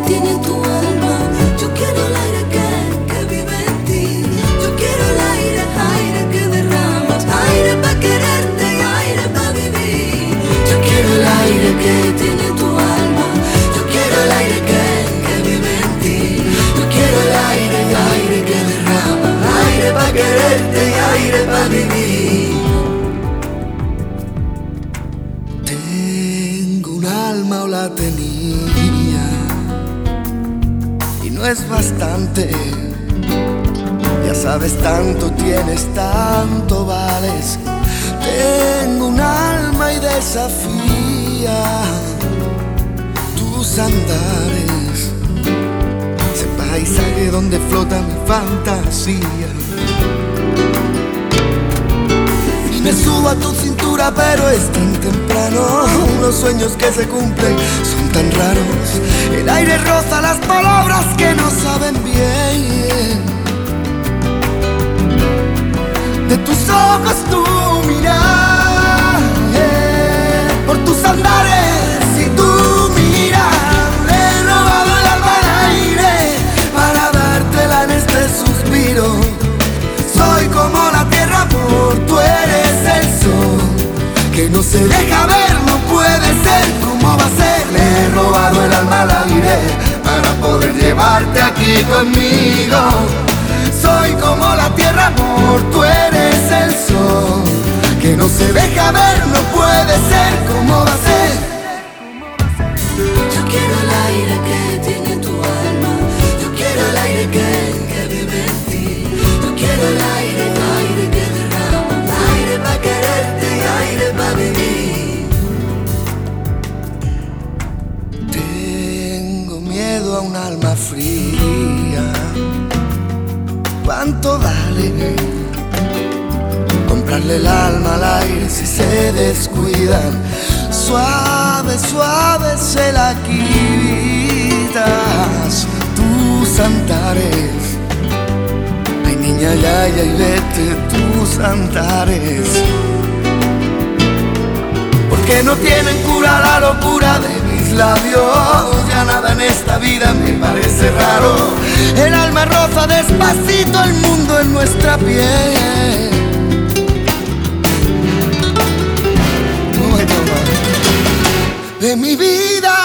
tiene tu alma. Yo quiero el aire que vive en ti. Yo quiero el aire, aire que derramas. Aire para quererte y aire para vivir. Yo quiero el aire que tiene tu alma. Yo quiero el aire que vive en ti. Yo quiero el aire, aire que derrama. Aire para quererte y aire para vivir. Tengo un alma o la tenía, y no es bastante. Ya sabes, tanto tienes, tanto vales. Tengo un alma y desafía tus andares, ese paisaje donde flota mi fantasía. Y me subo a tu cintura, pero es tan temprano. Los sueños que se cumplen son tan raros. El aire roza las palabras que no saben bien. De tus ojos tu mirar, por tus andares y tu mirar, le he robado el alma al aire para dártela en este suspiro. Soy como la tierra, amor, tú eres el sol que no se deja ver, no puede ser. ¿Cómo va a ser? Le he robado el alma al aire para poder llevarte aquí conmigo. Soy como la tierra, amor, tú eres el sol que no se deja ver, no puede ser. ¿Cómo va a ser? Yo quiero el aire que tiene tu alma. Yo quiero el aire que vive en ti. Yo quiero el aire, aire que derrama. Aire para quererte y aire para vivir. Tengo miedo a un alma fría. ¿Cuánto vale comprarle el alma al aire si se descuidan? Suave, suave se la quitas tus andares. Ay, niña, ya, y vete tus andares. Porque no tienen cura la locura de mis labios. Ya nada en esta vida me parece raro. El alma roza despacito el mundo en nuestra piel. No me toma de mi vida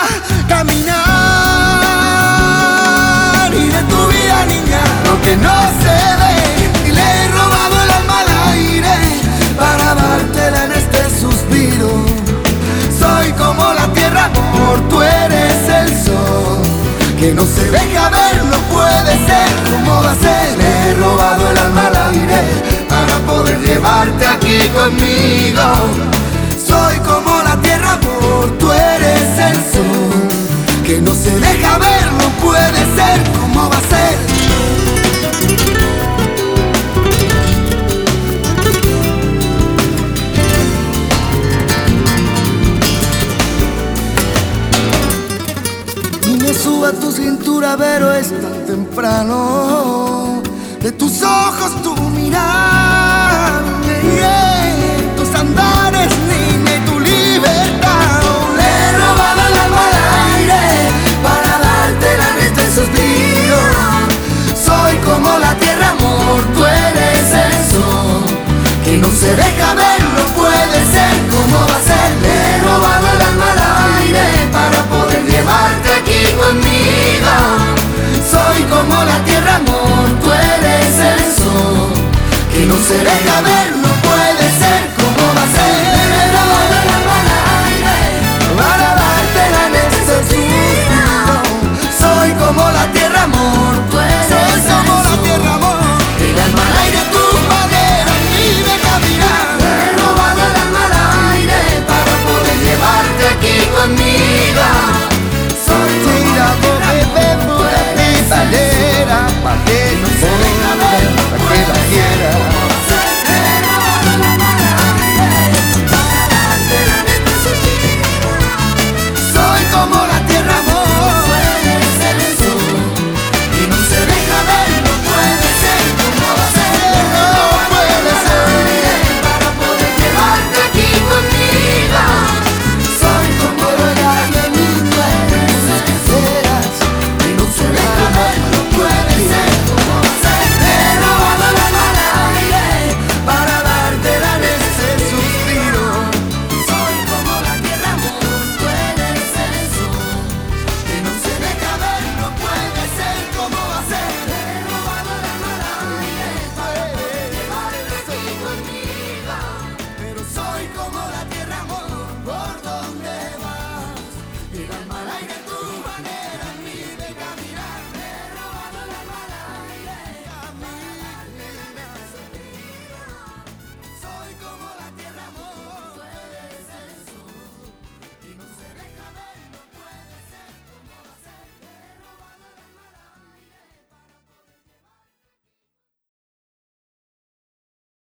caminar y de tu vida, niña, lo que no se ve. Y le he robado el alma al aire para dártela en este suspiro. Soy como la tierra, amor, tú eres el sol que no se deja ver, no puede ser. ¿Cómo va a ser? Le he robado el alma al aire para poder llevarte aquí conmigo. Soy como la tierra, amor, tú eres el sol que no se deja ver, no puede ser. ¿Cómo va a ser? Suba tu cintura, pero es tan temprano. De tus ojos tu mirar,